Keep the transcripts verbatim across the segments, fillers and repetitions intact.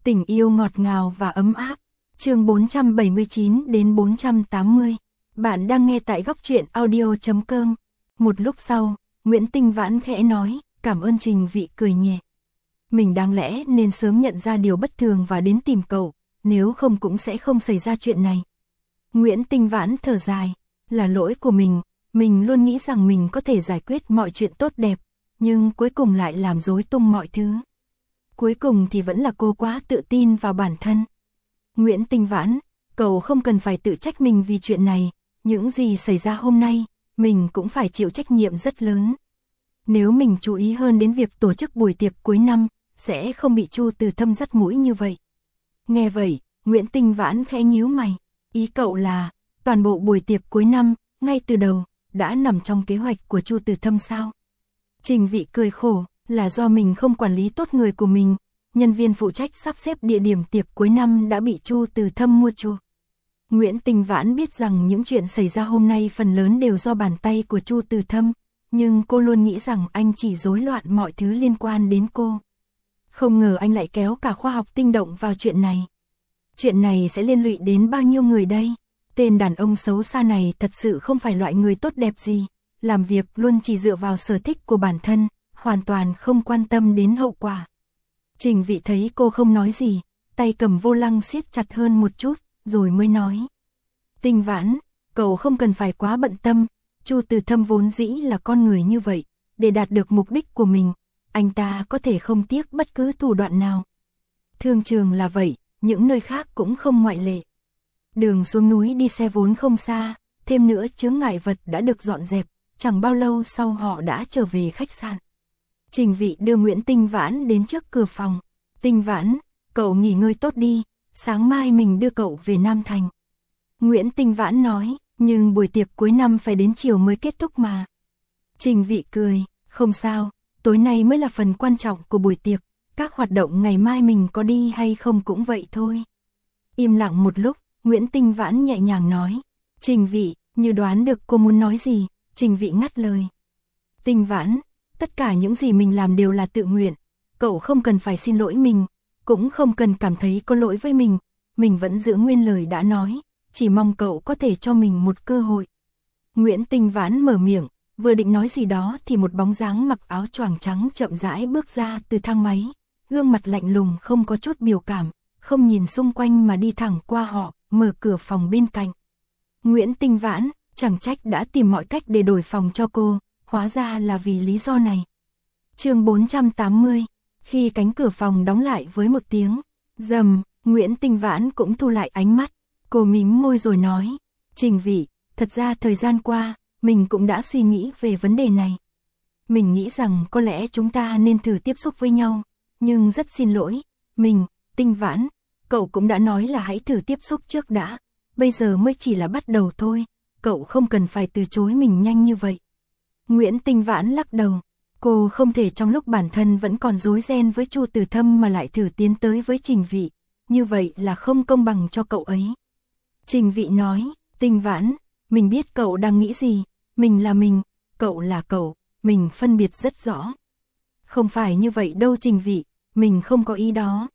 Tình yêu ngọt ngào và ấm áp. Chương bốn trăm bảy mươi chín đến bốn trăm tám mươi. Bạn đang nghe tại góc truyện audio chấm com. Một lúc sau, Nguyễn Tinh Vãn khẽ nói, cảm ơn Trình Vị cười nhẹ. Mình đáng lẽ nên sớm nhận ra điều bất thường và đến tìm cậu, nếu không cũng sẽ không xảy ra chuyện này. Nguyễn Tinh Vãn thở dài, là lỗi của mình, mình luôn nghĩ rằng mình có thể giải quyết mọi chuyện tốt đẹp, nhưng cuối cùng lại làm rối tung mọi thứ. Cuối cùng thì vẫn là cô quá tự tin vào bản thân. Nguyễn Tinh Vãn, cậu không cần phải tự trách mình vì chuyện này, những gì xảy ra hôm nay, mình cũng phải chịu trách nhiệm rất lớn. Nếu mình chú ý hơn đến việc tổ chức buổi tiệc cuối năm, sẽ không bị Chu Từ Thâm dắt mũi như vậy. Nghe vậy, Nguyễn Tinh Vãn khẽ nhíu mày, ý cậu là, toàn bộ buổi tiệc cuối năm, ngay từ đầu, đã nằm trong kế hoạch của Chu Từ Thâm sao? Trình Vị cười khổ, là do mình không quản lý tốt người của mình, nhân viên phụ trách sắp xếp địa điểm tiệc cuối năm đã bị Chu Từ Thâm mua chuộc. Nguyễn Tinh Vãn biết rằng những chuyện xảy ra hôm nay phần lớn đều do bàn tay của Chu Từ Thâm, nhưng cô luôn nghĩ rằng anh chỉ rối loạn mọi thứ liên quan đến cô. Không ngờ anh lại kéo cả khoa học tinh động vào chuyện này. Chuyện này sẽ liên lụy đến bao nhiêu người đây? Tên đàn ông xấu xa này thật sự không phải loại người tốt đẹp gì, làm việc luôn chỉ dựa vào sở thích của bản thân, hoàn toàn không quan tâm đến hậu quả. Trình Vị thấy cô không nói gì, tay cầm vô lăng siết chặt hơn một chút, rồi mới nói. Tinh Vãn, cậu không cần phải quá bận tâm, Chu Từ Thâm vốn dĩ là con người như vậy, để đạt được mục đích của mình, anh ta có thể không tiếc bất cứ thủ đoạn nào. Thương trường là vậy, những nơi khác cũng không ngoại lệ. Đường xuống núi đi xe vốn không xa, thêm nữa chướng ngại vật đã được dọn dẹp, chẳng bao lâu sau họ đã trở về khách sạn. Trình Vị đưa Nguyễn Tinh Vãn đến trước cửa phòng. Tinh Vãn, cậu nghỉ ngơi tốt đi, sáng mai mình đưa cậu về Nam Thành. Nguyễn Tinh Vãn nói, nhưng buổi tiệc cuối năm phải đến chiều mới kết thúc mà. Trình Vị cười, không sao, tối nay mới là phần quan trọng của buổi tiệc, các hoạt động ngày mai mình có đi hay không cũng vậy thôi. Im lặng một lúc, Nguyễn Tinh Vãn nhẹ nhàng nói, Trình Vị, như đoán được cô muốn nói gì, Trình Vị ngắt lời. Tinh Vãn, tất cả những gì mình làm đều là tự nguyện, cậu không cần phải xin lỗi mình, cũng không cần cảm thấy có lỗi với mình, mình vẫn giữ nguyên lời đã nói, chỉ mong cậu có thể cho mình một cơ hội. Nguyễn Tinh Vãn mở miệng, vừa định nói gì đó thì một bóng dáng mặc áo choàng trắng chậm rãi bước ra từ thang máy, gương mặt lạnh lùng không có chút biểu cảm, không nhìn xung quanh mà đi thẳng qua họ, mở cửa phòng bên cạnh. Nguyễn Tinh Vãn, chẳng trách đã tìm mọi cách để đổi phòng cho cô, hóa ra là vì lý do này. Chương bốn trăm tám mươi, khi cánh cửa phòng đóng lại với một tiếng rầm, Nguyễn Tinh Vãn cũng thu lại ánh mắt, cô mím môi rồi nói, Trình Vị, thật ra thời gian qua, mình cũng đã suy nghĩ về vấn đề này. Mình nghĩ rằng có lẽ chúng ta nên thử tiếp xúc với nhau, nhưng rất xin lỗi, mình, Tinh Vãn, cậu cũng đã nói là hãy thử tiếp xúc trước đã, bây giờ mới chỉ là bắt đầu thôi, cậu không cần phải từ chối mình nhanh như vậy. Nguyễn Tinh Vãn lắc đầu, cô không thể trong lúc bản thân vẫn còn rối ren với Chu Từ Thâm mà lại thử tiến tới với Trình Vị, như vậy là không công bằng cho cậu ấy. Trình Vị nói, Tinh Vãn, mình biết cậu đang nghĩ gì, mình là mình, cậu là cậu, mình phân biệt rất rõ. Không phải như vậy đâu Trình Vị, mình không có ý đó.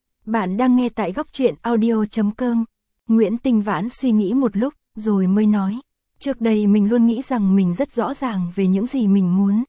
Bạn đang nghe tại góc truyện audio chấm com. Nguyễn Tinh Vãn suy nghĩ một lúc, rồi mới nói, trước đây mình luôn nghĩ rằng mình rất rõ ràng về những gì mình muốn.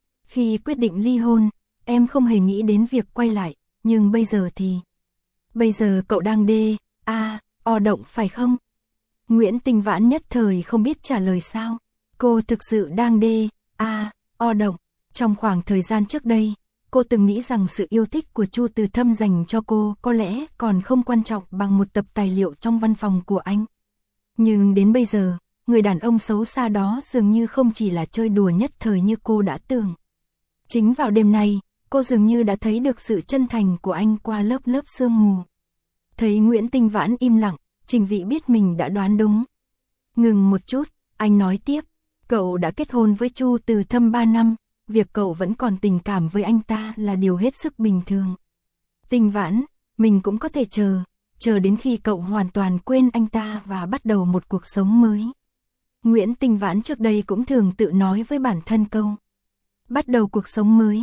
Khi quyết định ly hôn, em không hề nghĩ đến việc quay lại, nhưng bây giờ thì... Bây giờ cậu đang đê, a, o động phải không? Nguyễn Tinh Vãn nhất thời không biết trả lời sao. Cô thực sự đang đê, a, o động. Trong khoảng thời gian trước đây, cô từng nghĩ rằng sự yêu thích của Chu Từ Thâm dành cho cô có lẽ còn không quan trọng bằng một tập tài liệu trong văn phòng của anh. Nhưng đến bây giờ, người đàn ông xấu xa đó dường như không chỉ là chơi đùa nhất thời như cô đã tưởng. Chính vào đêm nay, cô dường như đã thấy được sự chân thành của anh qua lớp lớp sương mù. Thấy Nguyễn Tinh Vãn im lặng, Trình Vị biết mình đã đoán đúng. Ngừng một chút, anh nói tiếp, cậu đã kết hôn với Chu Từ Thâm ba năm, việc cậu vẫn còn tình cảm với anh ta là điều hết sức bình thường. Tinh Vãn, mình cũng có thể chờ, chờ đến khi cậu hoàn toàn quên anh ta và bắt đầu một cuộc sống mới. Nguyễn Tinh Vãn trước đây cũng thường tự nói với bản thân câu, bắt đầu cuộc sống mới,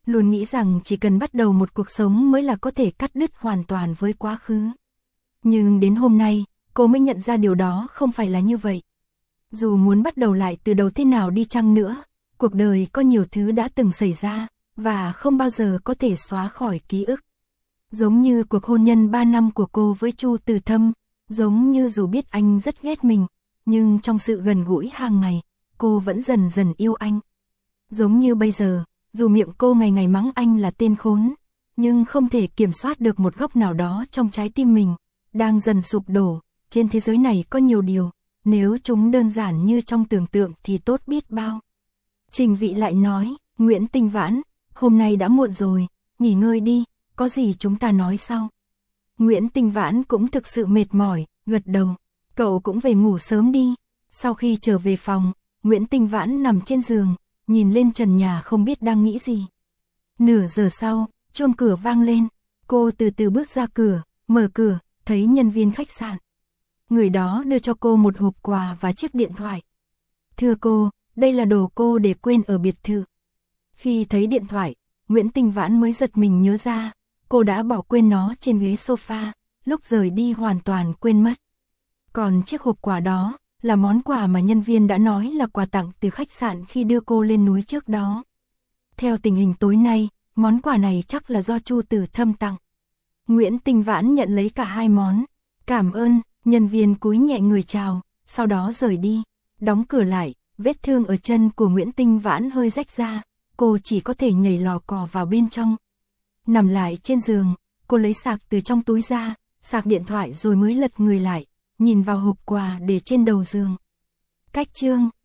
luôn nghĩ rằng chỉ cần bắt đầu một cuộc sống mới là có thể cắt đứt hoàn toàn với quá khứ. Nhưng đến hôm nay, cô mới nhận ra điều đó không phải là như vậy. Dù muốn bắt đầu lại từ đầu thế nào đi chăng nữa, cuộc đời có nhiều thứ đã từng xảy ra, và không bao giờ có thể xóa khỏi ký ức. Giống như cuộc hôn nhân ba năm của cô với Chu Từ Thâm, giống như dù biết anh rất ghét mình, nhưng trong sự gần gũi hàng ngày, cô vẫn dần dần yêu anh. Giống như bây giờ, dù miệng cô ngày ngày mắng anh là tên khốn, nhưng không thể kiểm soát được một góc nào đó trong trái tim mình, đang dần sụp đổ. Trên thế giới này có nhiều điều, nếu chúng đơn giản như trong tưởng tượng thì tốt biết bao. Trình Vị lại nói, Nguyễn Tinh Vãn, hôm nay đã muộn rồi, nghỉ ngơi đi, có gì chúng ta nói sau. Nguyễn Tinh Vãn cũng thực sự mệt mỏi, gật đầu, cậu cũng về ngủ sớm đi. Sau khi trở về phòng, Nguyễn Tinh Vãn nằm trên giường, nhìn lên trần nhà không biết đang nghĩ gì. Nửa giờ sau, chuông cửa vang lên, cô từ từ bước ra cửa, mở cửa, thấy nhân viên khách sạn. Người đó đưa cho cô một hộp quà và chiếc điện thoại. Thưa cô, đây là đồ cô để quên ở biệt thự. Khi thấy điện thoại, Nguyễn Tinh Vãn mới giật mình nhớ ra, cô đã bỏ quên nó trên ghế sofa, lúc rời đi hoàn toàn quên mất. Còn chiếc hộp quà đó, là món quà mà nhân viên đã nói là quà tặng từ khách sạn khi đưa cô lên núi trước đó. Theo tình hình tối nay, món quà này chắc là do Chu Từ Thâm tặng. Nguyễn Tinh Vãn nhận lấy cả hai món. Cảm ơn, nhân viên cúi nhẹ người chào, sau đó rời đi. Đóng cửa lại, vết thương ở chân của Nguyễn Tinh Vãn hơi rách ra, cô chỉ có thể nhảy lò cò vào bên trong. Nằm lại trên giường, cô lấy sạc từ trong túi ra, sạc điện thoại rồi mới lật người lại, nhìn vào hộp quà để trên đầu giường. Cách chương